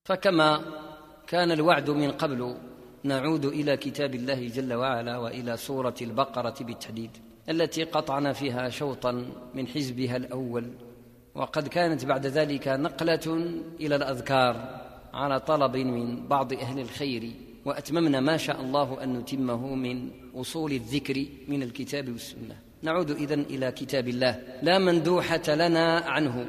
فكما كان الوعد من قبل، نعود إلى كتاب الله جل وعلا وإلى سورة البقرة بالتحديد، التي قطعنا فيها شوطا من حزبها الأول، وقد كانت بعد ذلك نقلة إلى الأذكار على طلب من بعض أهل الخير، وأتممنا ما شاء الله أن نتمه من أصول الذكر من الكتاب والسنة. نعود إذن إلى كتاب الله، لا مندوحة لنا عنه،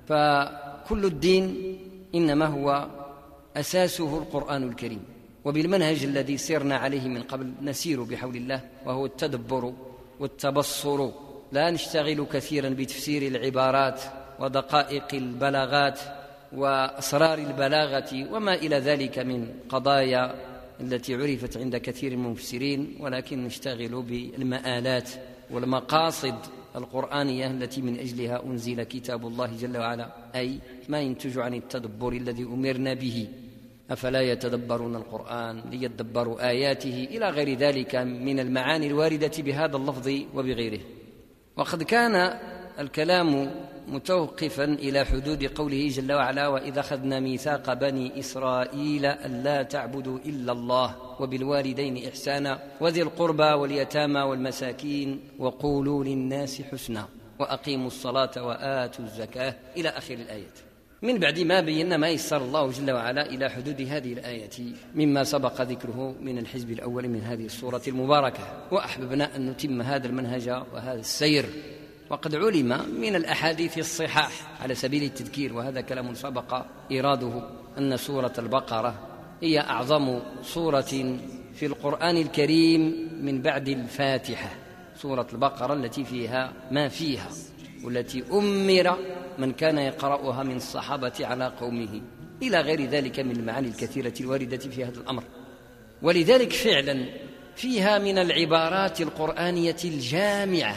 فكل الدين إنما هو أساسه القرآن الكريم، وبالمنهج الذي سرنا عليه من قبل نسير بحول الله، وهو التدبر والتبصر. لا نشتغل كثيرا بتفسير العبارات ودقائق البلاغات وأسرار البلاغة وما إلى ذلك من قضايا التي عرفت عند كثير من المفسرين، ولكن نشتغل بالمآلات والمقاصد القرآنية التي من أجلها أنزل كتاب الله جل وعلا، أي ما ينتج عن التدبر الذي أمرنا به. أفلا يتدبرون القرآن ليدبروا آياته إلى غير ذلك من المعاني الواردة بهذا اللفظ وبغيره. وقد كان الكلام متوقفا إلى حدود قوله جل وعلا: وإذا أخذنا ميثاق بني إسرائيل ألا تعبدوا إلا الله وبالوالدين إحسانا وذي القربى واليتامى والمساكين وقولوا للناس حسنا وأقيموا الصلاة وآتوا الزكاة إلى آخر الآيات، من بعد ما بينا ما يسر الله جل وعلا إلى حدود هذه الآية مما سبق ذكره من الحزب الأول من هذه السورة المباركة. وأحببنا أن نتم هذا المنهج وهذا السير، وقد علم من الأحاديث الصحاح على سبيل التذكير، وهذا كلام سبق إيراده، أن سورة البقرة هي أعظم سورة في القرآن الكريم من بعد الفاتحة. سورة البقرة التي فيها ما فيها، والتي أمر من كان يقرأها من الصحابة على قومه، إلى غير ذلك من المعاني الكثيرة الواردة في هذا الأمر. ولذلك فعلا فيها من العبارات القرآنية الجامعة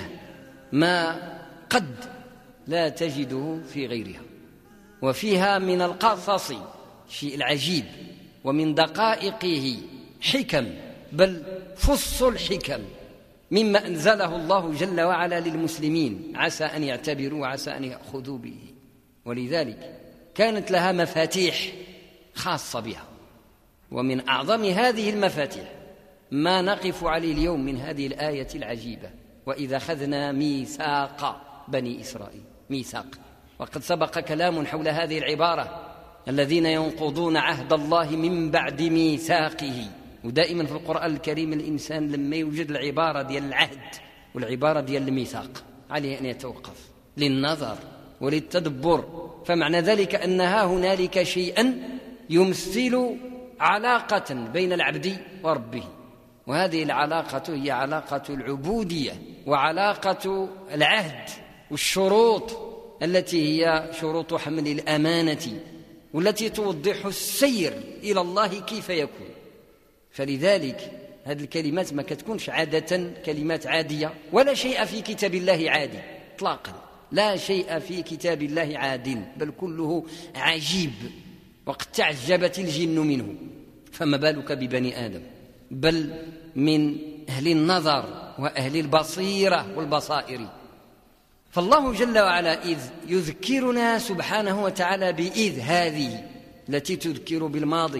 ما قد لا تجده في غيرها، وفيها من القصص شيء العجيب، ومن دقائقه حكم، بل فص الحكم مما أنزله الله جل وعلا للمسلمين، عسى أن يعتبروا وعسى أن يأخذوا به. ولذلك كانت لها مفاتيح خاصة بها، ومن أعظم هذه المفاتيح ما نقف عليه اليوم من هذه الآية العجيبة: وإذا أخذنا ميثاق بني إسرائيل. ميثاق، وقد سبق كلام حول هذه العبارة: الذين ينقضون عهد الله من بعد ميثاقه. ودائما في القرآن الكريم الإنسان لما يوجد العبارة ديال العهد والعبارة ديال الميثاق عليه أن يتوقف للنظر وللتدبر، فمعنى ذلك أنها هنالك شيئا يمثل علاقة بين العبد وربه، وهذه العلاقة هي علاقة العبودية وعلاقة العهد والشروط التي هي شروط حمل الأمانة، والتي توضح السير إلى الله كيف يكون. فلذلك هذه الكلمات ما كتكونش عادة كلمات عادية، ولا شيء في كتاب الله عادي اطلاقا، لا شيء في كتاب الله عادل، بل كله عجيب، وقد تعجبت الجن منه، فما بالك ببني آدم، بل من أهل النظر وأهل البصيرة والبصائر. فالله جل وعلا إذ يذكرنا سبحانه وتعالى بإذ هذه التي تذكر بالماضي،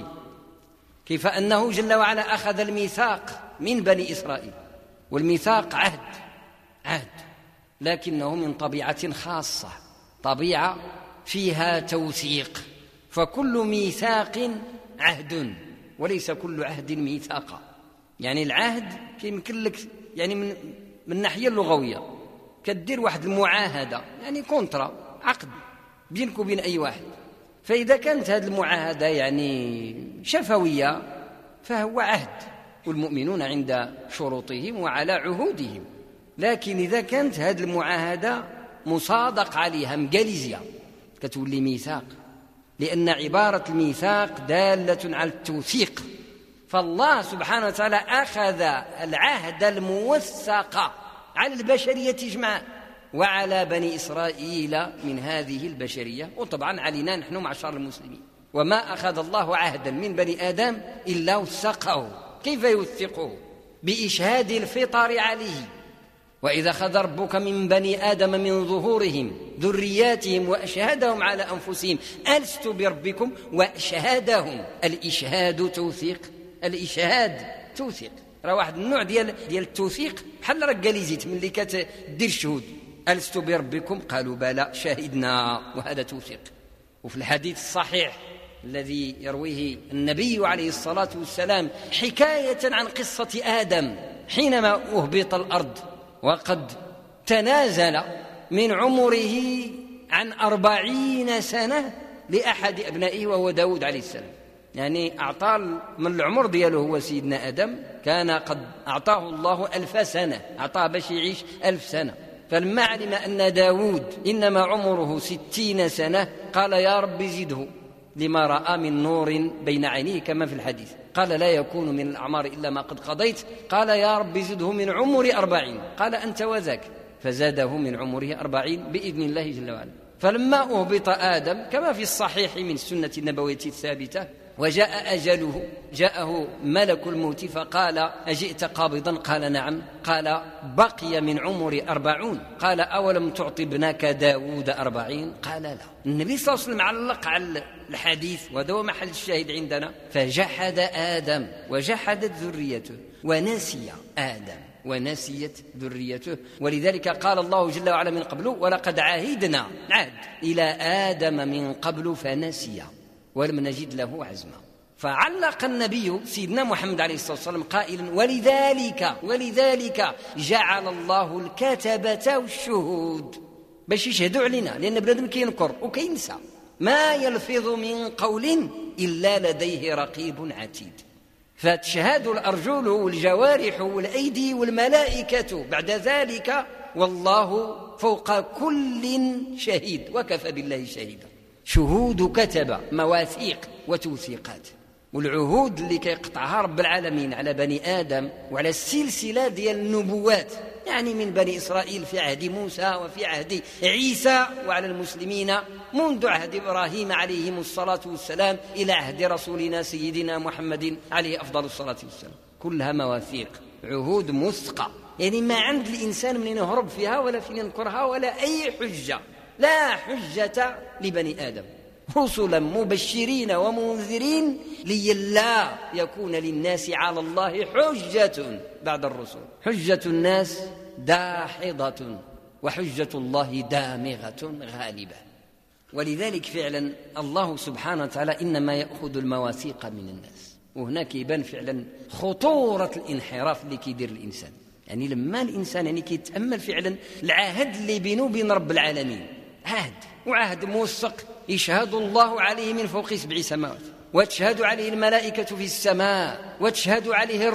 كيف أنه جل وعلا أخذ الميثاق من بني إسرائيل، والميثاق عهد، لكنه من طبيعة خاصة، طبيعة فيها توثيق، فكل ميثاق عهد وليس كل عهد ميثاقا. يعني العهد يمكن لك يعني من الناحية اللغوية كدير واحد المعاهدة، يعني كونترا، عقد بينك وبين أي واحد، فإذا كانت هذه المعاهدة يعني شفوية فهو عهد، والمؤمنون عند شروطهم وعلى عهودهم. لكن إذا كانت هذه المعاهدة مصادق عليها مجاليزية كتولي ميثاق، لأن عبارة الميثاق دالة على التوثيق. فالله سبحانه وتعالى أخذ العهد الموثق على البشرية تجمع وعلى بني إسرائيل من هذه البشرية، وطبعا علينا نحن معشر المسلمين. وما أخذ الله عهدا من بني آدم إلا وثقه. كيف يوثقه؟ بإشهاد الفطر عليه، وإذا أخذ ربك من بني آدم من ظهورهم ذرياتهم وأشهدهم على أنفسهم ألست بربكم وأشهدهم. الإشهاد توثيق، الإشهاد توثيق، راه واحد النوع ديال التوثيق، بحال رجاليزيت ملي كتدير الشهود. ألست بربكم قالوا بلى شهدنا، وهذا توثيق. وفي الحديث الصحيح الذي يرويه النبي عليه الصلاة والسلام حكاية عن قصة آدم حينما أهبط الأرض وقد تنازل من عمره عن 40 سنة لأحد أبنائه وهو داود عليه السلام، يعني أعطى من العمر دياله هو سيدنا آدم، كان قد أعطاه الله 1000 سنة، أعطاه باش يعيش 1000 سنة. فلما علم أن داود إنما عمره 60 سنة قال يا رب زده، لما رأى من نور بين عينيه كما في الحديث. قال لا يكون من الأعمار إلا ما قد قضيت. قال يا رب زده من عمر 40. قال أنت وذاك، فزاده من عمره 40 بإذن الله جل وعلا. فلما أهبط آدم كما في الصحيح من السنة النبوية الثابتة وجاء أجله، جاءه ملك الموت فقال أجئت قابضا؟ قال نعم. قال بقي من عمر 40. قال أولم تعطي ابنك داود 40؟ قال لا. النبي صلى الله عليه وسلم علق على الحديث، وهذا هو محل الشاهد عندنا. فجحد آدم وجحدت ذريته، ونسي آدم ونسيت ذريته. ولذلك قال الله جل وعلا من قبل ولقد عهدنا إلى آدم من قبل فنسي ولم نجد له عزما. فعلق النبي سيدنا محمد عليه الصلاة والسلام قائلا ولذلك جعل الله الكتبة والشهود باش يشهدوا علينا، لأن بنادم كينكر وكينسى. ما يلفظ من قول إلا لديه رقيب عتيد. فتشهد الأرجل والجوارح والأيدي والملائكة بعد ذلك، والله فوق كل شهيد وكفى بالله شهيدا. شهود كتب مواثيق وتوثيقات، والعهود اللي كيقطعها رب العالمين على بني آدم وعلى السلسلة ديال النبوات، يعني من بني إسرائيل في عهد موسى وفي عهد عيسى، وعلى المسلمين منذ عهد إبراهيم عليهم الصلاة والسلام إلى عهد رسولنا سيدنا محمد عليه أفضل الصلاة والسلام. كلها مواثيق، عهود مثقة، يعني ما عند الإنسان من يهرب فيها ولا فين ينكرها ولا أي حجة. لا حجة لبني آدم، رسلا مبشرين ومنذرين لئلا يكون للناس على الله حجة بعد الرسل. حجة الناس داحضة وحجة الله دامغة غالبة. ولذلك فعلا الله سبحانه وتعالى إنما يأخذ المواثيق من الناس. وهناك يبان فعلا خطورة الانحراف اللي كيدير الإنسان. يعني لما الإنسان يعني كيتأمل فعلا العهد اللي بينه وبين رب العالمين، عهد وعهد موثق يشهد الله عليه من فوق 7 سماوات، وتشهد عليه الملائكة في السماء، وتشهد عليه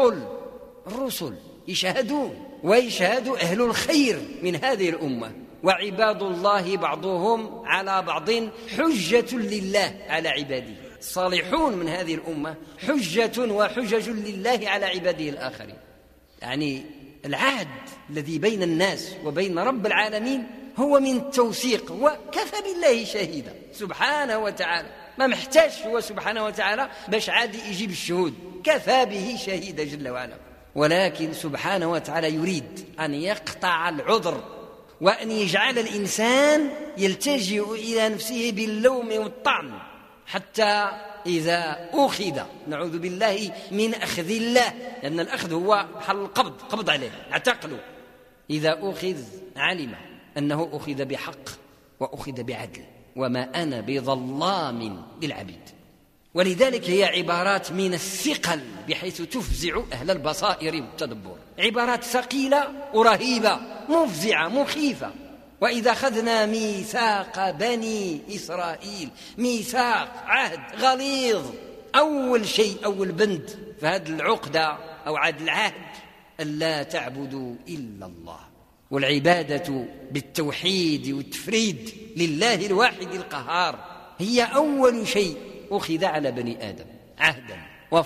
الرسل يشهدون، ويشهد أهل الخير من هذه الأمة، وعباد الله بعضهم على بعض حجة لله على عباده. الصالحون من هذه الأمة حجة وحجج لله على عباده الآخرين. يعني العهد الذي بين الناس وبين رب العالمين هو من التوثيق، وكفى بالله شهيدا سبحانه وتعالى. ما محتاج هو سبحانه وتعالى باش عادي يجيب الشهود، كفى به شهيدا جل وعلا. ولكن سبحانه وتعالى يريد أن يقطع العذر، وأن يجعل الإنسان يلتجئ إلى نفسه باللوم والطعن، حتى إذا أخذ، نعوذ بالله من أخذ الله، لأن الأخذ هو حل القبض، قبض عليه اعتقله. إذا أخذ علم أنه أخذ بحق وأخذ بعدل، وما أنا بظلام للعبيد. ولذلك هي عبارات من الثقل بحيث تفزع أهل البصائر والتدبر، عبارات ثقيلة ورهيبة مفزعة مخيفة. وإذا أخذنا ميثاق بني إسرائيل، ميثاق عهد غليظ. أول شيء، أول بند في هذه العقدة أو عهد العهد ألا تعبدوا إلا الله، والعبادة بالتوحيد والتفريد لله الواحد القهار هي أول شيء أخذ على بني آدم عهدا.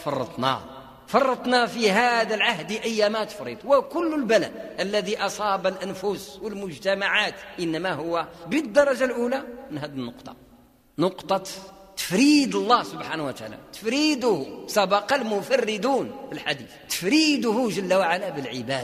وفرطنا في هذا العهد أيما تفرط. وكل البلاء الذي أصاب الأنفس والمجتمعات إنما هو بالدرجة الأولى من هذه النقطة، نقطة تفريد الله سبحانه وتعالى. تفريده سبق المفردون الحديث، تفريده جل وعلا بالعبادة.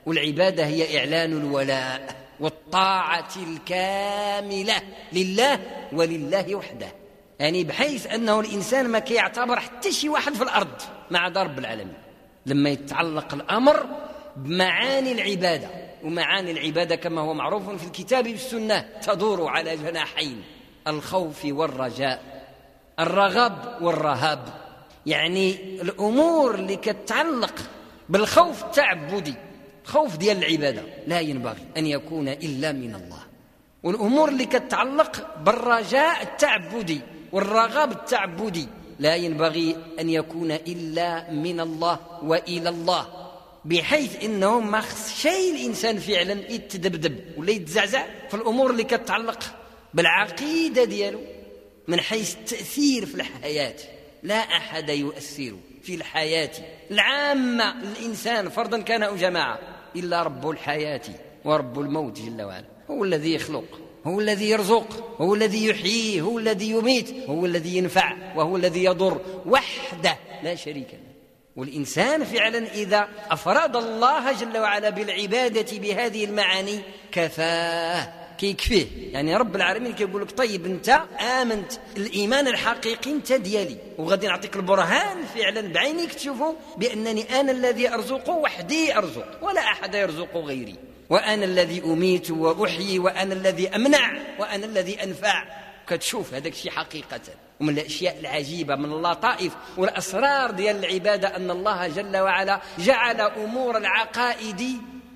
والعبادة هي إعلان الولاء والطاعة الكاملة لله ولله وحده، يعني بحيث أنه الإنسان ما كيعتبر حتى شي واحد في الأرض مع رب العالمين لما يتعلق الأمر بمعاني العبادة. ومعاني العبادة كما هو معروف في الكتاب والسنة تدور على جناحين: الخوف والرجاء، الرغب والرهاب. يعني الأمور اللي كتعلق بالخوف التعبدي، خوف ديال العبادة، لا ينبغي أن يكون إلا من الله. والأمور اللي كتعلق بالرجاء التعبدي والرغب التعبدي لا ينبغي أن يكون إلا من الله وإلى الله، بحيث إنه ما خص شيء الإنسان فعلا يتدبدب ولا يتزعزع في الأمور اللي كتعلق بالعقيدة دياله من حيث التأثير في الحياة. لا أحد يؤثر في الحياة العامة الإنسان فردا كان أو جماعة إلا رب الحياة ورب الموت جل وعلا. هو الذي يخلق، هو الذي يرزق، هو الذي يحيي، هو الذي يميت، هو الذي ينفع وهو الذي يضر وحده لا شريك له. والإنسان فعلا إذا أفراد الله جل وعلا بالعبادة بهذه المعاني كفاه، كيكفيه. يعني رب العالمين كيقول لك: طيب أنت آمنت الإيمان الحقيقي أنت ديالي، وغادي نعطيك البرهان فعلا بعينيك تشوفوا بأنني أنا الذي أرزق وحدي أرزق ولا أحد يرزق غيري، وأنا الذي أميت وأحيي، وأنا الذي أمنع، وأنا الذي أنفع. كتشوف هذاك الشيء حقيقة. ومن الأشياء العجيبة من اللطائف والأسرار ديال العبادة أن الله جل وعلا جعل أمور العقائد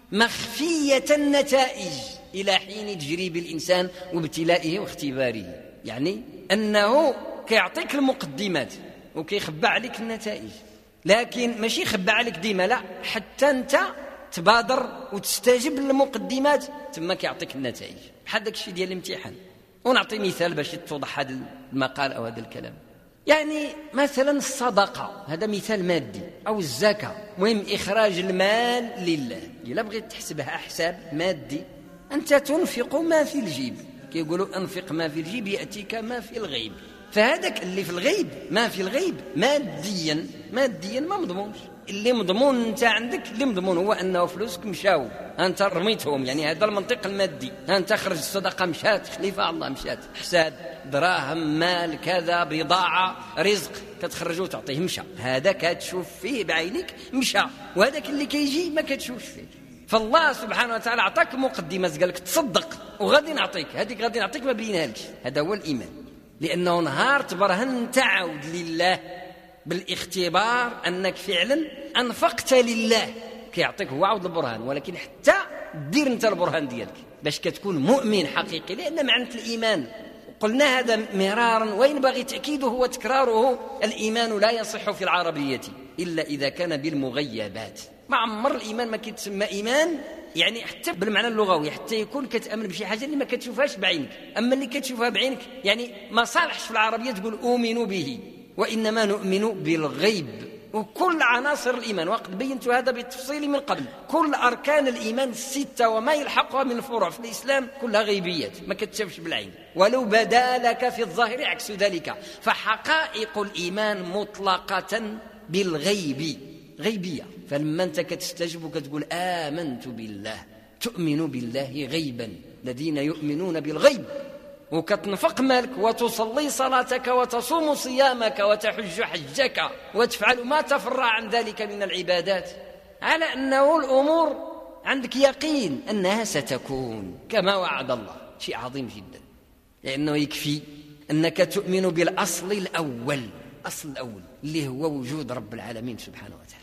مخفية النتائج إلى حين تجريب الإنسان وابتلائه واختباره. يعني أنه كيعطيك المقدمات وكيخبى عليك النتائج، لكن ماشي يخبى عليك ديما، لا، حتى أنت تبادر وتستجب للمقدمات ثم كيعطيك النتائج. بحال داك الشيء ديال الامتحان. ونعطي مثال باش يتوضح هذا المقال أو هذا الكلام. يعني مثلا الصدقة، هذا مثال مادي، أو الزكاة، مهم إخراج المال لله. إلا بغيت تحسبها حساب مادي، أنت تنفق ما في الجيب، كيقولوا أنفق ما في الجيب يأتيك ما في الغيب. فهذاك اللي في الغيب، ما في الغيب ماديا ما مضمونش. اللي مضمون انت عندك، اللي مضمون هو انه فلوسك مشاو، انت رميتهم، يعني هذا المنطق المادي. انت خرج الصدقه مشات، خليفه الله مشات، حساب دراهم مال كذا بضاعه رزق كتخرجوا تعطيه مشى، هذا كتشوف فيه بعينك مشى، وهذاك اللي كيجي ما كتشوفش فيه. فالله سبحانه وتعالى اعطاك مقدمه، قال لك تصدق وغادي نعطيك، هذيك غادي نعطيك ما بينها لكش. هذا هو الايمان، لانه نهار تبرهن تعود لله بالاختبار أنك فعلا أنفقت لله، كيعطيك هو عود البرهان، ولكن حتى دير أنت البرهان ديالك باش كتكون مؤمن حقيقي. لأن معنى الإيمان قلنا هذا مرارا وينبغي تأكيده وتكراره: الإيمان لا يصح في العربية إلا إذا كان بالمغيبات. ما عمر الإيمان ما كيتسمى إيمان يعني حتى بالمعنى اللغوي، حتى يكون كتأمن بشي حاجة اللي ما كتشوفهاش بعينك. أما اللي كتشوفها بعينك يعني ما صالحش في العربية تقول أؤمن به، وإنما نؤمن بالغيب. وكل عناصر الإيمان، وقد بينت هذا بالتفصيل من قبل، كل أركان الإيمان الستة وما يلحقها من الفروع في الإسلام كلها غيبيات ما كتشافش بالعين، ولو بدا لك في الظاهر عكس ذلك. فحقائق الإيمان مطلقة بالغيب، غيبية. فلما أنت كتستجب وكتقول آمنت بالله، تؤمن بالله غيبا، الذين يؤمنون بالغيب، وكتنفق مالك وتصلي صلاتك وتصوم صيامك وتحج حجك وتفعل ما تفرع عن ذلك من العبادات، على أنه الأمور عندك يقين أنها ستكون كما وعد الله. شيء عظيم جدا، لأنه يكفي أنك تؤمن بالأصل الأول، أصل الأول اللي هو وجود رب العالمين سبحانه وتعالى،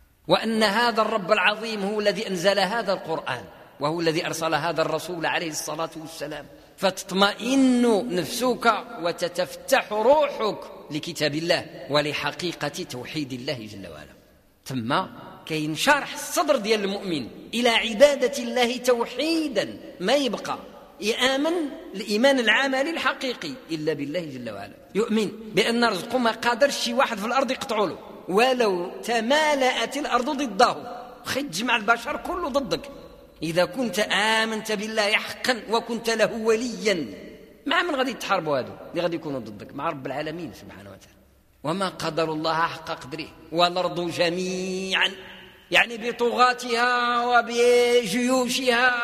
وأن هذا الرب العظيم هو الذي أنزل هذا القرآن، وهو الذي أرسل هذا الرسول عليه الصلاة والسلام. فتطمئن نفسك وتتفتح روحك لكتاب الله ولحقيقة توحيد الله جل وعلا. ثم كاين شرح الصدر ديال المؤمن إلى عبادة الله توحيدا، ما يبقى يآمن الإيمان العملي الحقيقي إلا بالله جل وعلا، يؤمن بأن رزقه ما قادرش شي واحد في الأرض يقطعوا له، ولو تمالأت الأرض ضده، خي تجمع البشر كله ضدك. إذا كنت آمنت بالله حقا وكنت له وليا، مع من غادي تحاربوا هذو اللي غادي يكونوا ضدك؟ مع رب العالمين سبحانه وتعالى. وما قدر الله حق قدره، والأرض جميعا يعني بطغاتها وبجيوشها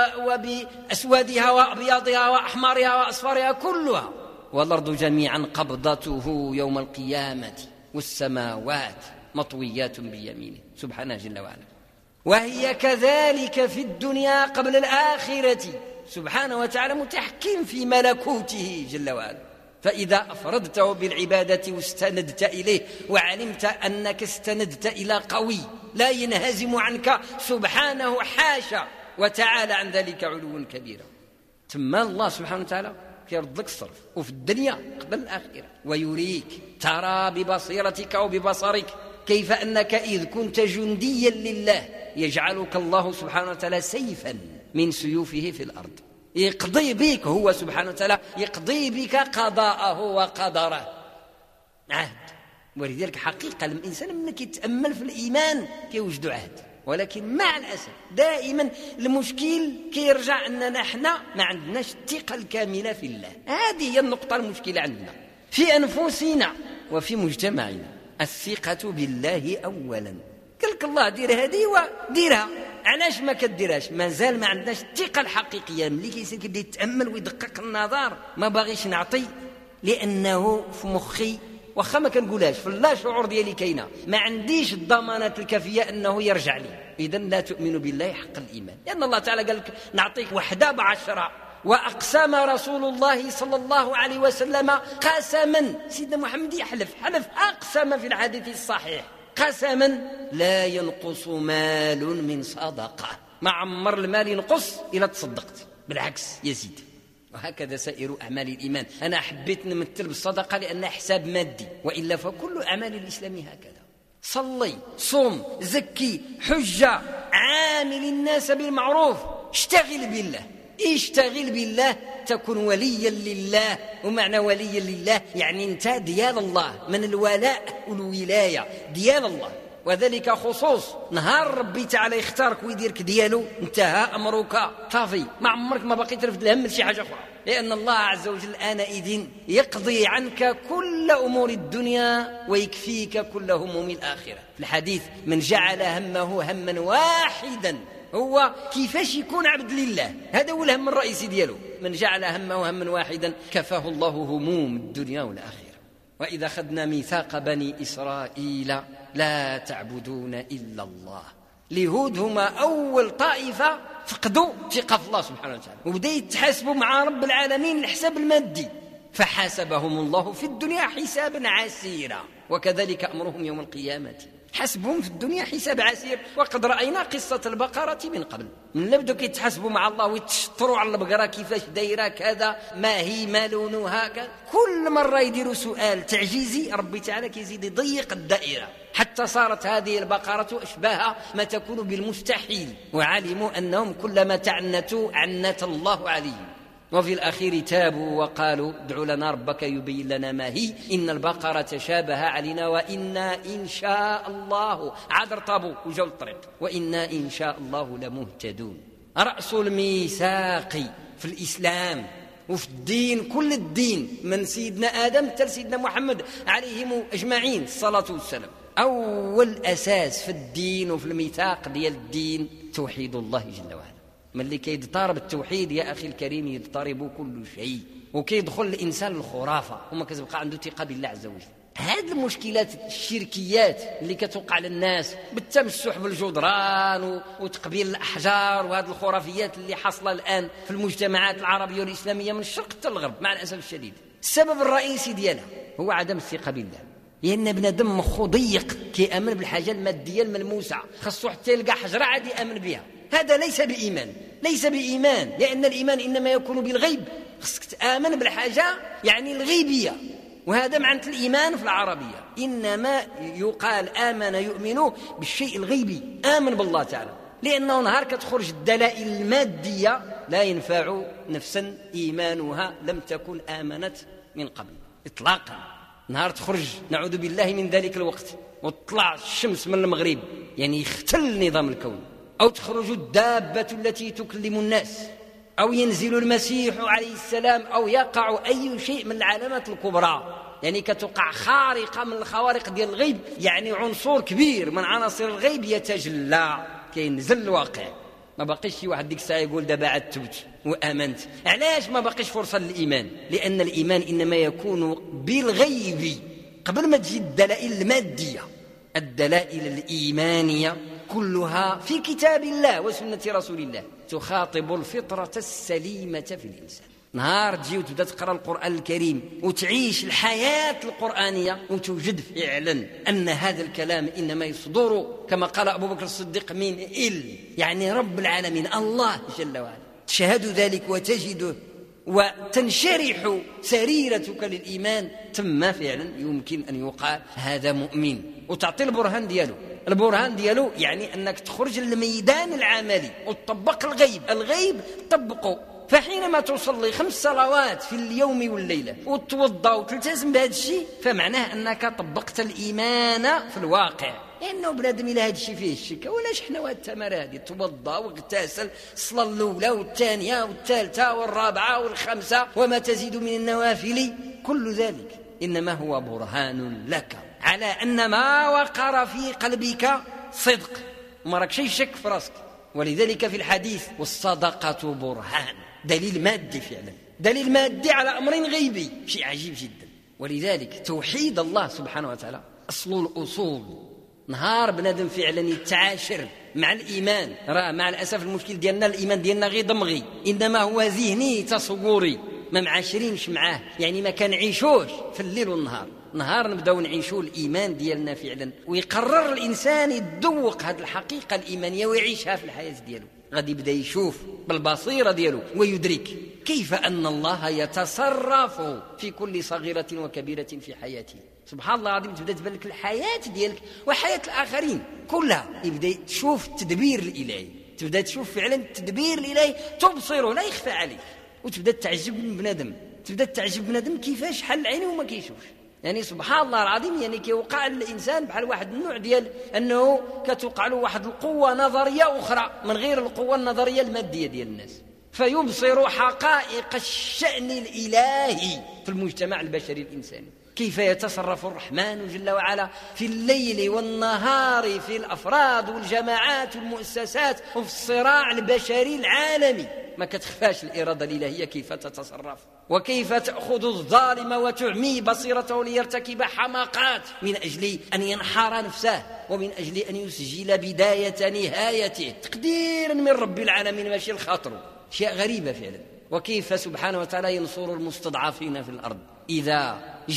وبأسودها وأبيضها وأحمرها وأصفرها كلها، والأرض جميعا قبضته يوم القيامة والسماوات مطويات بيمينه سبحانه جل وعلا. وهي كذلك في الدنيا قبل الآخرة سبحانه وتعالى متحكم في ملكوته جل وعلا. فإذا أفردته بالعبادة واستندت إليه وعلمت أنك استندت إلى قوي لا ينهزم عنك سبحانه حاشا وتعالى عن ذلك علوا كبيرا، ثم الله سبحانه وتعالى يرد لك الصرف وفي الدنيا قبل الآخرة، ويريك ترى ببصيرتك وببصرك كيف أنك إذ كنت جنديا لله يجعلك الله سبحانه وتعالى سيفا من سيوفه في الأرض، يقضي بك هو سبحانه وتعالى، يقضي بك قضاءه وقدره عهد. ولذلك حقيقة الإنسان منك يتأمل في الإيمان كيوجد عهد، ولكن مع الأسف دائما المشكل كيرجع أننا احنا ما عندناش الثقة الكاملة في الله. هذه هي النقطة المشكلة عندنا في أنفسنا وفي مجتمعنا، الثقة بالله أولا. قالك الله دير هذه وديرها، علاش ما كديرهاش؟ مازال ما عندناش الثقة الحقيقية. ملي كيصير كيبدا يتأمل ويدقق النظر ما باغيش نعطي، لأنه في مخي واخا ما كنقولهاش في الله شعور ديالي كاينه، ما عنديش الضمانات الكافيه انه يرجع لي. اذا لا تؤمن بالله حق الايمان، لان الله تعالى قال لك نعطيك 1 ب10. واقسم رسول الله صلى الله عليه وسلم قسما، سيدنا محمد يحلف اقسم في الحديث الصحيح قسما لا ينقص مال من صدقه، ما عمر المال ينقص الا تصدقت، بالعكس يزيد. وهكذا سائر أعمال الإيمان. أنا حبيت نمثل بالصدقة لأنها حساب مادي، وإلا فكل أعمال الإسلام هكذا: صلي، صوم، زكي، حجة، عامل الناس بالمعروف، اشتغل بالله تكون وليا لله. ومعنى وليا لله يعني انت ديال الله، من الولاء والولاية ديال الله، وذلك خصوص نهار ربي تعالى يختارك ويديرك ديالو انتهى أمرك طافي، ما عمرك ما بقيت ترفد الهم لشي حاجة أخرى، لأن الله عز وجل آنئذ يقضي عنك كل أمور الدنيا ويكفيك كل هموم الآخرة. في الحديث: من جعل همه هما واحدا، هو كيفاش يكون عبد لله، هذا هو الهم الرئيسي ديالو. من جعل همه هما واحدا كفاه الله هموم الدنيا والآخرة. وإذا أخذنا ميثاق بني إسرائيل لا تعبدون إلا الله، اليهود هما أول طائفة فقدوا ثقة في الله سبحانه وتعالى، وبدأوا يتحاسبوا مع رب العالمين الحساب المادي، فحاسبهم الله في الدنيا حسابا عسيرا، وكذلك أمرهم يوم القيامة، حسبهم في الدنيا حساب عسير. وقد رأينا قصة البقرة من قبل، من بدو كيتحاسبوا مع الله ويتشطروا على البقرة كيفاش دايرة كذا، ما هي، ما لونها كذا، كل مرة يديروا سؤال تعجيزي ربي تعالى كيزيد يضيق الدائرة، حتى صارت هذه البقرة أشباه ما تكون بالمستحيل، وعلموا أنهم كلما تعنتوا عنت الله عليهم. وفي الأخير تابوا وقالوا: ادع لنا ربك يبين لنا ما هي، إن البقرة تشابه علينا وإنا إن شاء الله عاد ارتبوا وجوا الطريق وإنا إن شاء الله لمهتدون. رأس الميثاق في الإسلام وفي الدين، كل الدين من سيدنا آدم حتى سيدنا محمد عليهم أجمعين الصلاة والسلام، أول أساس في الدين وفي الميثاق ديال الدين توحيد الله جل وعلا. من اللي كيضطرب التوحيد يا أخي الكريم يضطرب كل شيء، وكيدخل الإنسان الخرافة وما كتبقى عنده ثقة بالله عز وجل. هذه المشكلات الشركيات اللي كتوقع للناس بالتمسح بالجدران وتقبيل الأحجار، وهذه الخرافيات اللي حصلة الآن في المجتمعات العربية والإسلامية من الشرق حتى الغرب، مع الأسف الشديد السبب الرئيسي ديالها هو عدم الثقة بالله، لأن بنادم مخو ضيق كيأمن بالحاجة المادية الملموسة، خاصو حتى يلقى حجرة عادي يأمن بها. هذا ليس بإيمان، لأن الإيمان إنما يكون بالغيب، خصك تآمن بالحاجة يعني الغيبية، وهذا معنى الإيمان في العربية. إنما يقال آمن يؤمن بالشيء الغيبي، آمن بالله تعالى، لأنه نهار كتخرج الدلائل المادية لا ينفع نفسا إيمانها لم تكن آمنت من قبل إطلاقا. نهار تخرج نعوذ بالله من ذلك الوقت وتطلع الشمس من المغرب، يعني يختل نظام الكون، أو تخرج الدابة التي تكلم الناس، أو ينزل المسيح عليه السلام، أو يقع أي شيء من العلامات الكبرى، يعني كتوقع خارقة من الخوارق ديال الغيب، يعني عنصر كبير من عناصر الغيب يتجلى، كينزل الواقع. ما بقيش شي واحد ديك الساعة يقول دابا عاد تبت وآمنت. علاش ما بقيش فرصة للإيمان؟ لأن الإيمان إنما يكون بالغيب قبل ما تجي الدلائل المادية. الدلائل الإيمانية كلها في كتاب الله وسنة رسول الله، تخاطب الفطرة السليمة في الإنسان. نهار تجي وتبدا تقرأ القرآن الكريم وتعيش الحياة القرآنية وتوجد فعلا أن هذا الكلام إنما يصدر كما قال أبو بكر الصديق من يعني رب العالمين الله جل وعلا. تشهد ذلك وتجده وتنشرح سريرتك للإيمان، ثم فعلا يمكن أن يقال هذا مؤمن، وتعطي البرهان دياله. البرهان دياله يعني أنك تخرج للميدان العملي وتطبق الغيب طبقه. فحينما تصلي 5 صلوات في اليوم والليلة وتوضأ وتلتزم بهذا الشيء، فمعناه أنك طبقت الإيمان في الواقع. لأنه بنادم إلى هذا الشيء فيه الشك، ولاش حنا وهاد التمر هذه توضأ واغتسل، الصلاة الأولى والثانية والثالثة والرابعة والخامسة وما تزيد من النوافل، كل ذلك إنما هو برهان لك على أن ما وقر في قلبك صدق، ما راك شيء شك في راسك. ولذلك في الحديث والصدقة برهان، دليل مادي فعلا، دليل مادي على أمر غيبي، شيء عجيب جدا. ولذلك توحيد الله سبحانه وتعالى أصل الأصول. نهار بنادم فعلا يتعاشر مع الإيمان، راه مع الأسف المشكل ديالنا الإيمان ديالنا غير ضمغي، إنما هو ذهني تصوري، ما معاشرينش معاه، يعني ما كنعيشوش في الليل والنهار. نهار نبداو نعيشوا الإيمان ديالنا فعلا، ويقرر الإنسان يتذوق هذه الحقيقة الإيمانية ويعيشها في الحياة ديالو، غادي يبدا يشوف بالبصيرة ديالو ويدرك كيف أن الله يتصرف في كل صغيرة وكبيرة في حياته. سبحان الله العظيم، تبدا تبان لك الحياة ديالك وحياة الآخرين كلها، يبدا تشوف التدبير الإلهي، تبدا تشوف فعلا التدبير الإلهي، تبصره لا يخفى عليك، وتبدا تعجب من بنادم، تبدا تعجب بنادم كيفاش حل عينه وما كيشوفش. يعني سبحان الله العظيم، يعني كيوقع للإنسان بحال واحد النوع ديال أنه كتوقع له واحد القوة نظرية أخرى من غير القوة النظرية المادية ديال الناس، فيبصر حقائق الشأن الإلهي في المجتمع البشري الإنساني، كيف يتصرف الرحمن جل وعلا في الليل والنهار، في الأفراد والجماعات والمؤسسات وفي الصراع البشري العالمي. ما كتخفاش الإرادة الإلهية كيف تتصرف، وكيف تأخذ الظالم وتعمي بصيرته ليرتكب حماقات من أجل أن ينحر نفسه، ومن أجل أن يسجل بداية نهايته، تقديرا من رب العالمين ماشي الخاطر. شيء غريبة فعلا. وكيف سبحانه وتعالى ينصر المستضعفين في الأرض إذا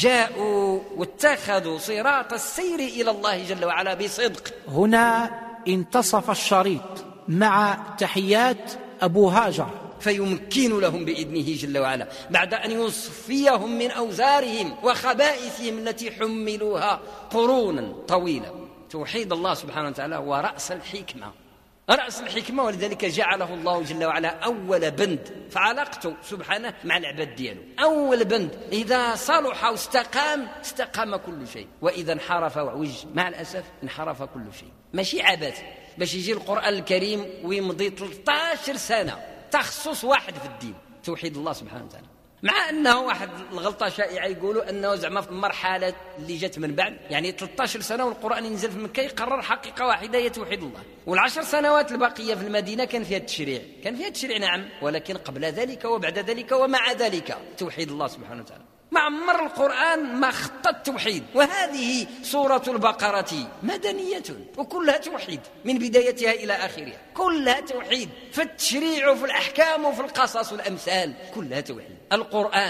جاءوا واتخذوا صراط السير إلى الله جل وعلا بصدق. هنا انتصف الشريط مع تحيات أبو هاجر، فيمكن لهم بإذنه جل وعلا بعد أن يصفيهم من أوزارهم وخبائثهم التي حملوها قرونا طويلة. توحيد الله سبحانه وتعالى هو رأس الحكمة، رأس الحكمة، ولذلك جعله الله جل وعلا أول بند في علاقته سبحانه مع العباد دياله. أول بند إذا صلح واستقام استقام كل شيء، وإذا انحرف وعوج مع الأسف انحرف كل شيء. ماشي عبث باش يجي القرآن الكريم ويمضي 13 سنة تخصص واحد في الدين، توحيد الله سبحانه وتعالى، مع أنه واحد الغلطة شائعة يقولوا أنه زعما في المرحلة اللي جت من بعد، يعني 13 سنة والقرآن ينزل في مكة يقرر حقيقة واحدة هي توحيد الله، وال10 سنوات الباقية في المدينة كان فيها التشريع، كان فيها التشريع نعم، ولكن قبل ذلك وبعد ذلك ومع ذلك توحيد الله سبحانه وتعالى. معمر القرآن ما خط التوحيد. وهذه سورة البقرة مدنية وكلها توحيد من بدايتها إلى آخرها، كلها توحيد في التشريع وفي الأحكام وفي القصص والأمثال، كلها توحيد. القرآن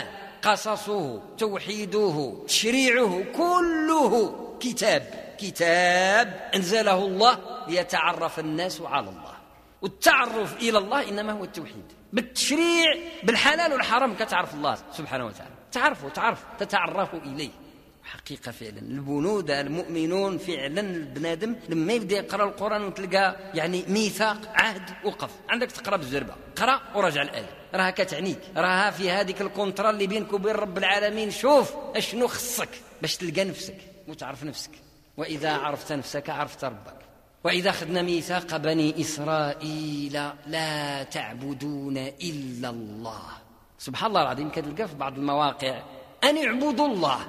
قصصه توحيده تشريعه كله كتاب أنزله الله ليتعرف الناس على الله، والتعرف إلى الله إنما هو التوحيد. بالتشريع بالحلال والحرام كتعرف الله سبحانه وتعالى، تتعرف إليه حقيقة. فعلا البنود المؤمنون فعلا البنادم لما يبدأ يقرأ القرآن وتلقى يعني ميثاق عهد وقف عندك تقرأ بالزربة، قرأ ورجع الآية، راها كتعنيك، راها في هذيك الكونترا اللي بينك وبين رب العالمين. شوف أشنو خصك باش تلقى نفسك وتعرف نفسك، وإذا عرفت نفسك عرفت ربك. وإذا أخذنا ميثاق بني إسرائيل لا تعبدون إلا الله، سبحان الله العظيم كتلقى في بعض المواقع أن اعبدوا الله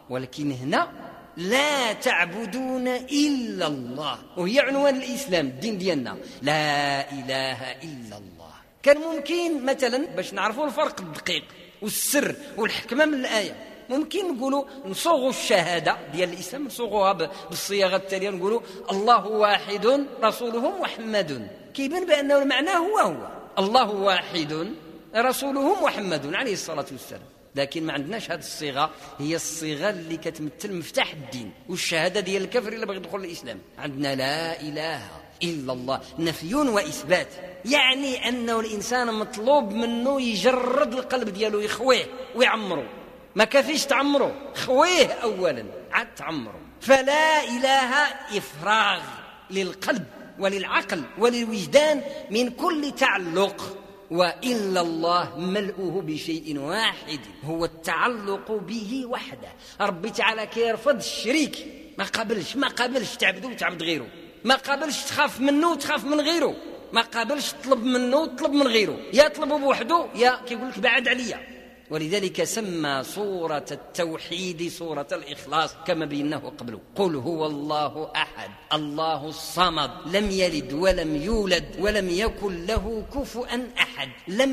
ولكن هنا لا تعبدون إلا الله، وهي عنوان الإسلام الدين ديالنا، لا إله إلا الله. كان ممكن مثلا باش نعرفوا الفرق الدقيق والسر والحكمة من الآية ممكن نقولوا نصوغوا الشهادة ديال الإسلام، نصوغوها بالصياغة التالية، نقولوا الله واحد رسوله محمد، كيبان بأنه المعنى هو الله واحد رسوله محمد عليه الصلاة والسلام. لكن ما عندناش هذه الصيغة، هي الصيغة اللي كتمثل مفتاح الدين والشهادة ديال الكافر اللي بغى يدخل الإسلام. عندنا لا إله إلا الله، نفي وإثبات، يعني أنه الإنسان مطلوب منه يجرد القلب دياله، يخويه ويعمره. ما كافيش تعمره، خويه أولا عاد تعمره. فلا إله إفراغ للقلب وللعقل وللوجدان من كل تعلق، وإلا الله ملؤه بشيء واحد هو التعلق به وحده. ربي تعالى كيرفض الشريك، ما قابلش تعبده وتعبد غيره، ما قابلش تخاف منه وتخاف من غيره، ما قابلش تطلب منه وتطلب من غيره، يا طلبه بوحده يا كيقول لك بعد عليا. ولذلك سمى سورة التوحيد سورة الإخلاص كما بيناه قبل. قل هو الله أحد الله الصمد لم يلد ولم يولد ولم يكن له كفوا أحد.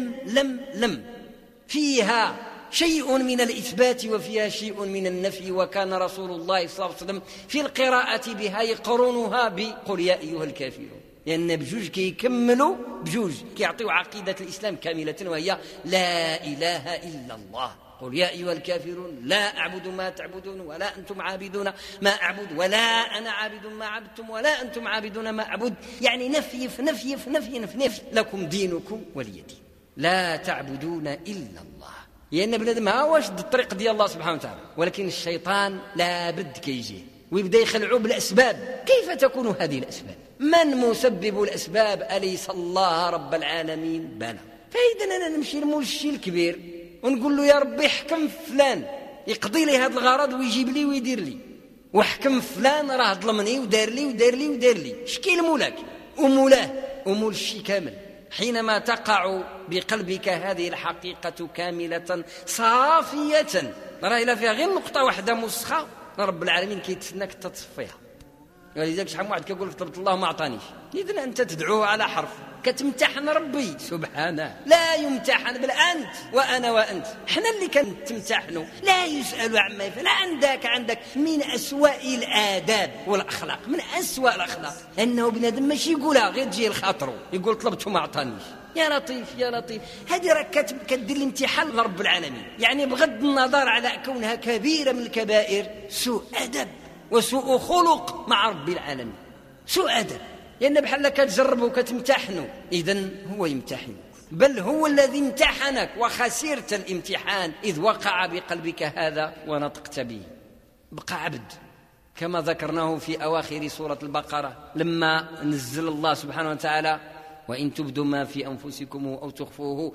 لم فيها شيء من الإثبات وفيها شيء من النفي. وكان رسول الله صلى الله عليه وسلم في القراءة بها يقرنها بقل يا أيها الكافرون، لأن بجوج كيكملوا بجوج كيعطيوا عقيدة الإسلام كاملة، وهي لا إله إلا الله. قل يا أيها الكافرون لا أعبد ما تعبدون ولا أنتم عابدون ما أعبد ولا أنا عابد ما عبدتم ولا أنتم عابدون ما أعبد. يعني نفي في نفي في نفي في نفي، لكم دينكم ولي دين. لا تعبدون إلا الله، لأن بنادم ما واش الطريق ديال الله سبحانه وتعالى، ولكن الشيطان لا بد كيجي ويبدأ يخلعوا بالأسباب. كيف تكون هذه الأسباب؟ من مسبب الأسباب؟ أليس الله رب العالمين؟ بلى. فإذا أنا نمشي للمرشي الكبير ونقول له يا ربي احكم فلان يقضي لي هذا الغرض ويجيب لي ويدير لي، وحكم فلان راه ظلمني ودار لي شكيل مولاك ومولاه ومول الشي كامل. حينما تقع بقلبك هذه الحقيقة كاملة صافية، راه إلا فيها غير نقطة واحدة مسخة رب العالمين كيتسناك تصفيها. ولذلك شحال واحد كيقول لك طلبت الله ما عطانيش، إذن أنت تدعوه على حرف، كتمتحن ربي سبحانه. لا يمتحن بل أنت وأنا وأنت، احنا اللي كنتمتحنوا. لا يسأل عما يفعل. عندك من أسوأ الآداب والأخلاق، من أسوأ الأخلاق أنه بنادم ماشي يقولها غير تجي الخاطر يقول طلبت وما عطانيش. يا لطيف هذه راك كدير الامتحان لرب العالمين، يعني بغض النظر على كونها كبيرة من الكبائر، سوء أدب وسوء خلق مع رب العالمين، سوء أدب. لأن بحال كتجربه وكتمتحنه، إذن هو يمتحنك، بل هو الذي امتحنك وخسرت الامتحان إذ وقع بقلبك هذا ونطقت به. بقى عبد كما ذكرناه في أواخر سورة البقرة لما نزل الله سبحانه وتعالى وإن تبدوا ما في أنفسكم أو تخفوه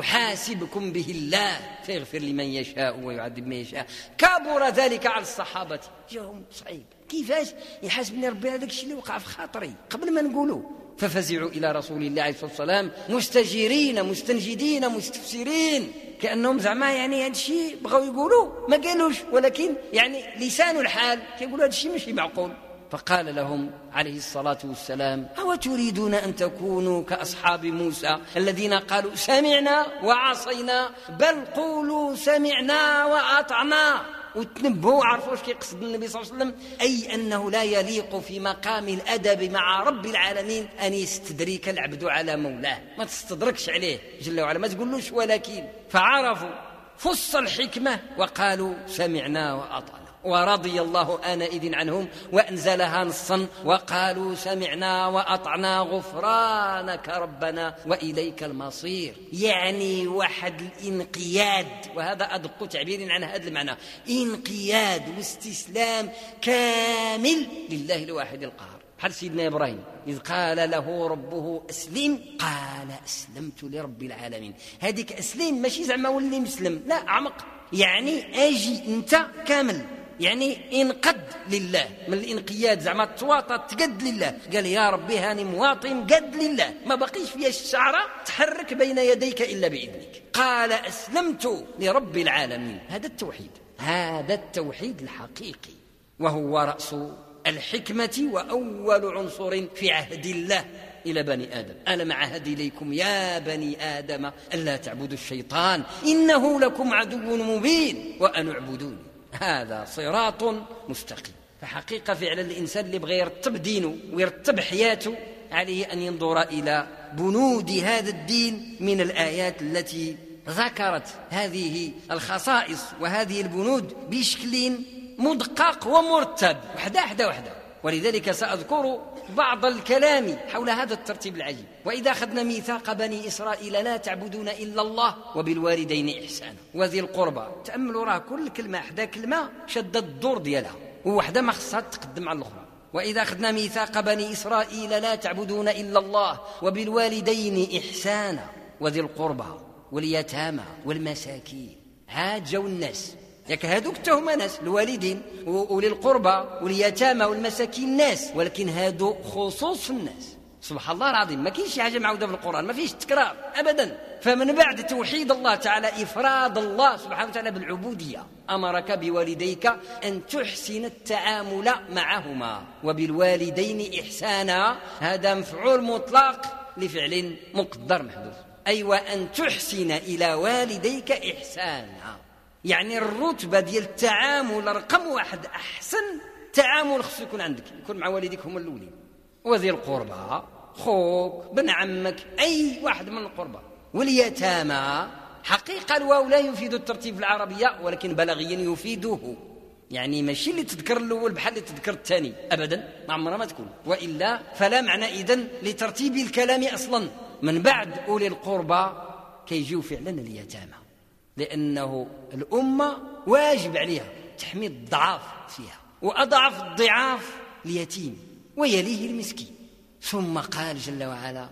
يحاسبكم به الله فيغفر لمن يشاء ويعذب من يشاء. كبر ذلك على الصحابة، جاهم صعيب. كيفاش يحاسبني ربي هذاك الشيء اللي وقع في خاطري قبل ما نقوله؟ ففزعوا إلى رسول الله عليه الصلاة والسلام مستجيرين مستنجدين مستفسرين، كأنهم زعما يعني هذا الشيء بغوا يقولوا ما قالوش، ولكن يعني لسان الحال كيقولوا هذا الشيء ماشي معقول. فقال لهم عليه الصلاة والسلام أو تريدون أن تكونوا كأصحاب موسى الذين قالوا سمعنا وعصينا، بل قولوا سمعنا وأطعنا. وتنبهوا عرفوا ايش كيقصد النبي صلى الله عليه وسلم، أي أنه لا يليق في مقام الأدب مع رب العالمين أن يستدرك العبد على مولاه، ما تستدركش عليه جل وعلا، ما تقولوش ولكن. فعرفوا فص الحكمة وقالوا سمعنا وأطعنا، ورضي الله آنئذ عنهم وأنزلها نصا وقالوا سمعنا وأطعنا غفرانك ربنا وإليك المصير. يعني واحد الانقياد، وهذا أدق تعبير عن هذا المعنى، انقياد واستسلام كامل لله الواحد القهار. بحال سيدنا إبراهيم إذ قال له ربه أسلم قال أسلمت لرب العالمين. هذيك أسلم ماشي زعما ولي مسلم، لا، عمق، يعني أجي أنت كامل، يعني انقد لله من الانقياد، زعما تواطى تقد لله. قال يا ربي هاني مواطن قد لله، ما بقيش فيها الشعرة تحرك بين يديك إلا بإذنك. قال أسلمت لرب العالمين، هذا التوحيد. هذا التوحيد الحقيقي، وهو رأس الحكمة وأول عنصر في عهد الله إلى بني آدم. ألم عهد إليكم يا بني آدم ألا تعبدوا الشيطان إنه لكم عدو مبين وأن اعبدوني هذا صراط مستقيم. فحقيقة فعلا الإنسان اللي بغى يرتب دينه ويرتب حياته عليه أن ينظر إلى بنود هذا الدين من الآيات التي ذكرت هذه الخصائص وهذه البنود بشكل مدقق ومرتب وحدة. ولذلك سأذكر بعض الكلام حول هذا الترتيب العجيب. وإذا أخذنا ميثاق بني إسرائيل لا تعبدون إلا الله وبالوالدين إحسانا وذي القربى، تأملوا راه كل كلمة حدا كلمة شدت الدور ديالها ووحدة ما خصها تقدم على الأخرى. وإذا أخذنا ميثاق بني إسرائيل لا تعبدون إلا الله وبالوالدين إحسانا وذي القربى واليتامى والمساكين، عاد جاو الناس ياك هادوك تهما ناس، الوالدين وأولي القربى واليتامى والمساكين ناس، ولكن هادو خصوص الناس. سبحان الله العظيم، ما كاينش حاجة معودة في القرآن، ما فيش تكرار أبدا. فمن بعد توحيد الله تعالى إفراد الله سبحانه وتعالى بالعبودية أمرك بوالديك أن تحسن التعامل معهما وبالوالدين إحسانا، هذا مفعول مطلق لفعل مقدر محذوف، أي وأن تحسن إلى والديك إحسانا، يعني الرتبة ديال التعامل رقم واحد، أحسن تعامل خصو يكون عندك يكون مع والديك هما الأولين، وذي القربى خوك بن عمك أي واحد من القربى، واليتامى. حقيقة الواو لا يفيد الترتيب في العربية ولكن بلاغيا يفيده، يعني ماشي اللي تذكر الأول بحال اللي تذكر الثاني أبدا، ما عمرها ما تكون، وإلا فلا معنى إذن لترتيب الكلام أصلا. من بعد أولي القربى كيجيو فعلا اليتامى، لأنه الأمة واجب عليها تحمي الضعاف فيها، وأضعف الضعاف اليتيم ويليه المسكين. ثم قال جل وعلا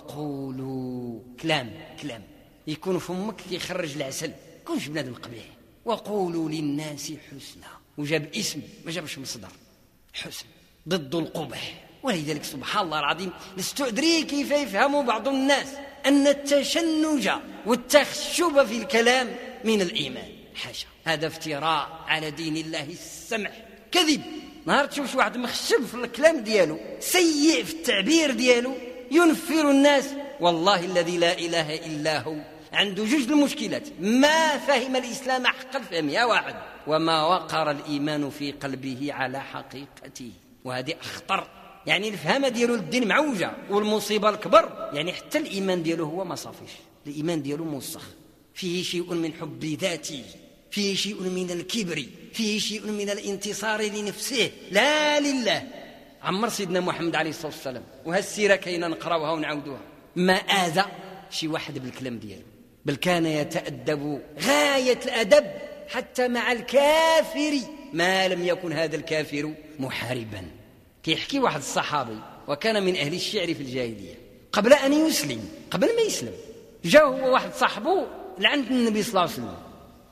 وقولوا كلام يكون فمك يخرج العسل، كونش بنادم قبيح. وقولوا للناس حسنا، وجاب اسم ما جابش مصدر، حسن ضد القبح. ولذلك سبحان الله العظيم لست أدري كيف يفهم بعض الناس أن التشنج والتخشب في الكلام من الإيمان، حاشا، هذا افتراء على دين الله السمح، كذب. نهار تشوف واحد مخشب في الكلام ديالو، سيء في التعبير ديالو، ينفر الناس، والله الذي لا إله إلا هو عنده جوج المشكلات: ما فهم الإسلام حق الفهم يا واحد، وما وقر الإيمان في قلبه على حقيقته، وهذه أخطر. يعني الفهمة ديالو الدين معوجة، والمصيبة الكبر يعني حتى الإيمان ديالو هو ما صافيش، الإيمان ديالو موسخ، فيه شيء من حب ذاته، فيه شيء من الكبر، فيه شيء من الانتصار لنفسه لا لله. عمر سيدنا محمد عليه الصلاة والسلام، وهالسيرة كينا نقراوها ونعودوها، ما آذى شي واحد بالكلام ديالو، بل كان يتأدب غاية الأدب حتى مع الكافر ما لم يكن هذا الكافر محاربا. كيحكي واحد الصحابي وكان من أهل الشعر في الجاهلية، قبل أن يسلم، قبل ما يسلم، جاء هو واحد صاحبه لعند النبي صلى الله عليه وسلم،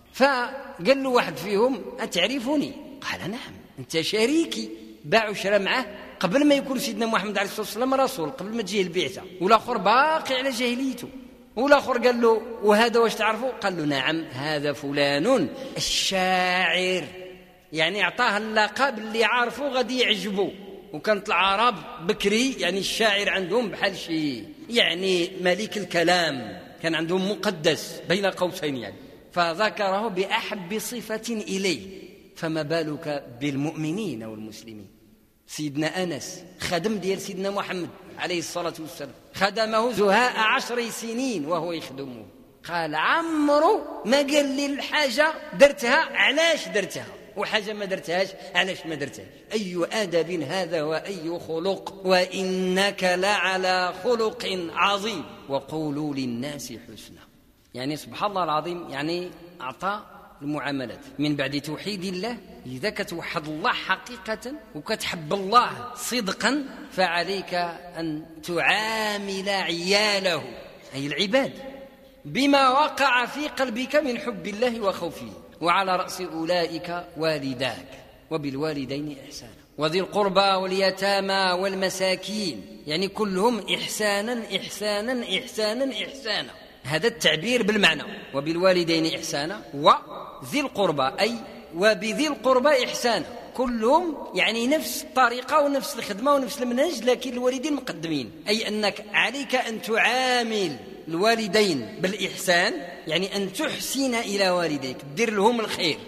فقال له واحد فيهم أتعرفني؟ قال نعم، أنت شريكي، باع وشرى معه قبل ما يكون سيدنا محمد عليه الصلاة والسلام رسول، قبل ما تجيه البعثة، والآخر باقي على جاهليته. والآخر قال له وهذا واش تعرفه؟ قال له نعم، هذا فلان الشاعر، يعني أعطاه اللقب اللي عارفه غادي يعجبه. وكانت العرب بكري يعني الشاعر عندهم بحال شي يعني ملك الكلام، كان عندهم مقدس بين قوسين يعني، فذكره بأحب صفة إليه. فما بالك بالمؤمنين والمسلمين؟ سيدنا أنس خدم ديال سيدنا محمد عليه الصلاة والسلام، خدمه زهاء 10 سنين وهو يخدمه. قال عمرو ما قال لي الحاجة درتها علاش درتها، وحاجة ما درتهاش علاش ما درتهاش. أي أدب هذا وأي خلق، وإنك لعلى خلق عظيم. وقولوا للناس حسنا، يعني سبحان الله العظيم، يعني أعطى المعاملات من بعد توحيد الله. إذا كتوحد الله حقيقة وكتحب الله صدقا فعليك أن تعامل عياله أي العباد بما وقع في قلبك من حب الله وخوفه، وعلى رأس أولئك والداك وبالوالدين إحسانا وذي القربى واليتامى والمساكين، يعني كلهم إحسانا إحسانا إحسانا إحسانا، هذا التعبير بالمعنى. وبالوالدين إحسانا وذي القربى أي وبذي القربى إحسانا، كلهم يعني نفس الطريقة ونفس الخدمة ونفس المنهج، لكن الوالدين مقدمين. أي أنك عليك أن تعامل الوالدين بالإحسان، يعني أن تحسن إلى والديك، دير لهم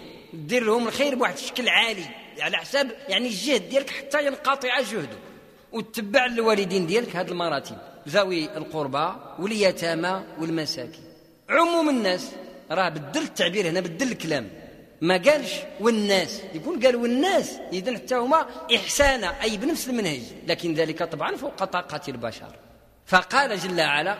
الخير بواحد الشكل عالي على حساب يعني الجهد ديالك حتى ينقطع جهده، وتتبع الوالدين ديالك هذه المراتب، ذوي القربى واليتامى والمساكين. عموم الناس راه بدل التعبير هنا، بدل الكلام، ما قالش والناس، يكون قال والناس إذن حتى هما إحسانا أي بنفس المنهج، لكن ذلك طبعا فوق طاقة البشر. فقال جل وعلا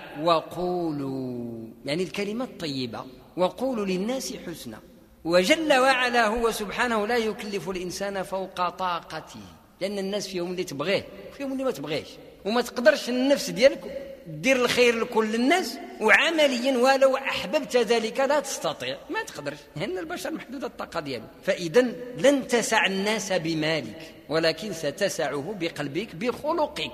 وقولوا، يعني الكلمة الطيبة، وقولوا للناس حسنا. وجل وعلا هو سبحانه لا يكلف الإنسان فوق طاقته، لأن الناس فيهم اللي تبغيه وفيهم اللي ما تبغيش، وما تقدرش النفس ديالك دير الخير لكل الناس، وعمليا ولو أحببت ذلك لا تستطيع، ما تقدرش، لأن البشر محدود الطاقة دياله. فإذا لن تسع الناس بمالك، ولكن ستسعه بقلبك بخلقك.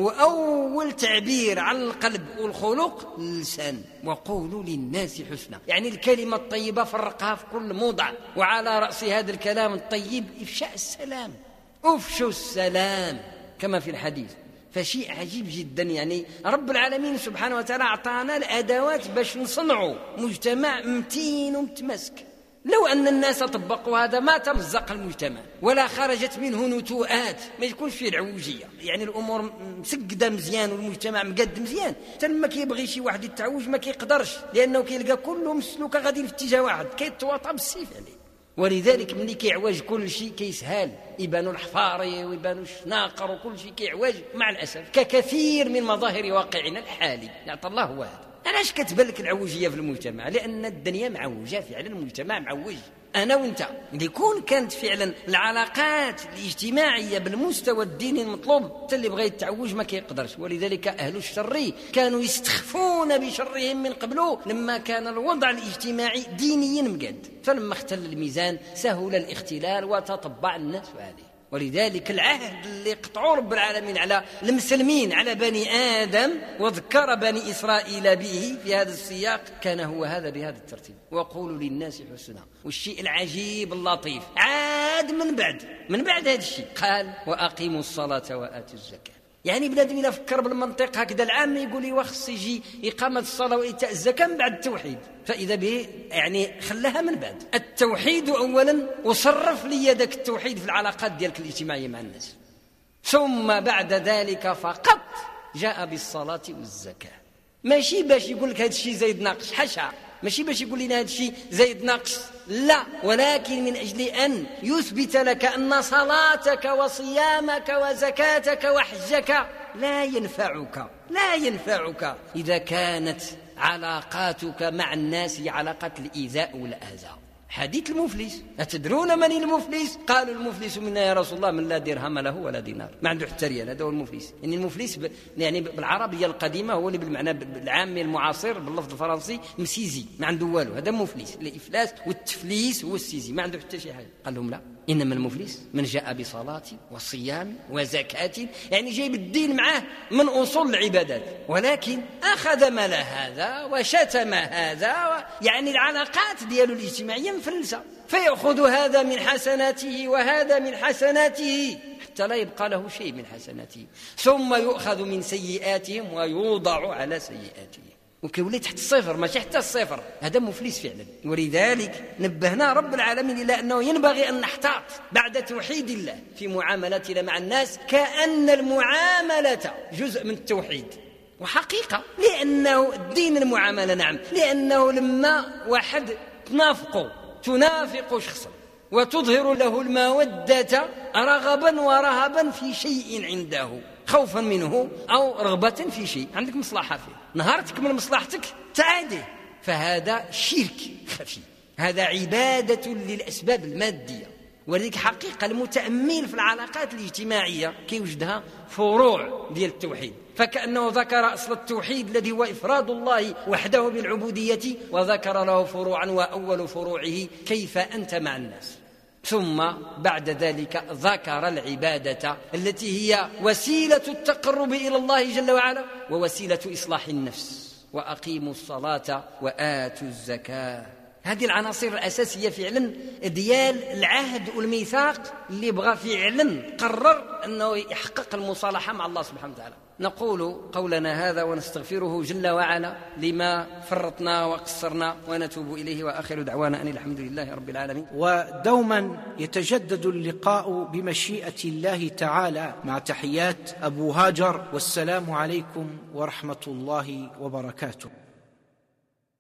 وأول تعبير عن القلب والخلق اللسان، وقولوا للناس حسنا، يعني الكلمة الطيبة فرقها في كل موضع، وعلى رأس هذا الكلام الطيب إفشاء السلام، أفشوا السلام كما في الحديث. فشيء عجيب جدا، يعني رب العالمين سبحانه وتعالى أعطانا الأدوات باش نصنعوا مجتمع متين ومتمسك. لو أن الناس طبقوا هذا ما تمزق المجتمع ولا خرجت منه نتوءات، ما يكونش فيه العوجية، يعني الأمور مسقدة مزيان والمجتمع مقد مزيان. تلما كيبغي شي واحد يتعوج ما كيقدرش، لأنه كيلقى كلهم سلوكا غادي في اتجاه واحد، كيتواطى بالسيف عليه. ولذلك ملي كيعوج كل شيء كيسهل، يبانوا الحفاري ويبانوا الشناقر وكل شيء كيعوج، مع الأسف ككثير من مظاهر واقعنا الحالي. يعطى الله هو هذا. علاش كتبان لك العوجية في المجتمع؟ لأن الدنيا معوجة فعلا، المجتمع معوج. أنا وأنت ليكون كانت فعلا العلاقات الاجتماعية بالمستوى الديني المطلوب، حتى اللي بغى يتعوج ما كيقدرش. ولذلك أهل الشر كانوا يستخفون بشرهم من قبل، لما كان الوضع الاجتماعي دينيا مقاد، فلما اختل الميزان سهل الاختلال وتطبع الناس عليه. ولذلك العهد اللي قطعوا رب العالمين على المسلمين، على بني آدم، وذكر بني إسرائيل به في هذا السياق، كان هو هذا بهذا الترتيب، وقولوا للناس حسنا. والشيء العجيب اللطيف عاد من بعد هذا الشيء قال وأقيموا الصلاة وآتوا الزكاة. يعني بنادم إلا فكر بالمنطق هكذا العام يقول لي وخص يجي إقامة الصلاة وإيتاء الزكاة من بعد التوحيد، فإذا به يعني خلاها من بعد التوحيد أولا، وصرف لي ذاك التوحيد في العلاقات ديالك الاجتماعية مع الناس، ثم بعد ذلك فقط جاء بالصلاة والزكاة. ماشي باش يقول لك هذا الشيء زايد ناقص، حاشا، ماشي باش يقول لنا هذا الشيء زايد ناقص، لا، ولكن من أجل أن يثبت لك أن صلاتك وصيامك وزكاتك وحجك لا ينفعك إذا كانت علاقاتك مع الناس هي علاقة الإيذاء والآذى. حديث المفلس، أتدرون من المفلس؟ قالوا المفلس منا يا رسول الله من لا درهم له ولا دينار، ما عنده حتى ريال، هذا هو المفلس. يعني المفلس يعني بالعربية القديمة هو اللي بالمعنى العامي المعاصر باللفظ الفرنسي مسيزي، ما عنده والو، هذا مفلس. الإفلاس والتفليس هو السيزي، ما عنده حتى شي حاجة. قال لهم لا، إنما المفلس من جاء بصلاة وصيام وزكاة، يعني جايب الدين معاه من أصول العبادات، ولكن أخذ مال هذا وشتم هذا، يعني العلاقات دياله الاجتماعية مفلسة، فيأخذ هذا من حسناته وهذا من حسناته حتى لا يبقى له شيء من حسناته، ثم يؤخذ من سيئاتهم ويوضع على سيئاتهم، وكيولي تحت الصفر ماشي حتى الصفر. هذا مفلس فعلا. ولذلك نبهنا رب العالمين إلى أنه ينبغي أن نحتاط بعد توحيد الله في معاملتنا مع الناس، كأن المعاملة جزء من التوحيد، وحقيقة لأنه الدين المعاملة، نعم، لأنه لما واحد تنافق شخصا وتظهر له المودة رغبا ورهبا في شيء عنده، خوفا منه أو رغبة في شيء، عندك مصلحة فيه، نهار تكمل مصلحتك تعادي، فهذا شرك خفي، هذا عبادة للأسباب المادية. ولذلك حقيقة المتأمل في العلاقات الاجتماعية كيوجدها فروع ديال التوحيد، فكأنه ذكر أصل التوحيد الذي هو إفراد الله وحده بالعبودية، وذكر له فروعا، وأول فروعه كيف أنت مع الناس، ثم بعد ذلك ذكر العبادة التي هي وسيلة التقرب إلى الله جل وعلا ووسيلة إصلاح النفس، وأقيموا الصلاة وآتوا الزكاة. هذه العناصر الأساسية فعلا ديال العهد والميثاق اللي بغى فعلا قرر أنه يحقق المصالحة مع الله سبحانه وتعالى. نقول قولنا هذا ونستغفره جل وعلا لما فرطنا وقصرنا ونتوب إليه، وآخر دعوانا أن الحمد لله رب العالمين. ودوما يتجدد اللقاء بمشيئة الله تعالى، مع تحيات أبو هاجر، والسلام عليكم ورحمة الله وبركاته.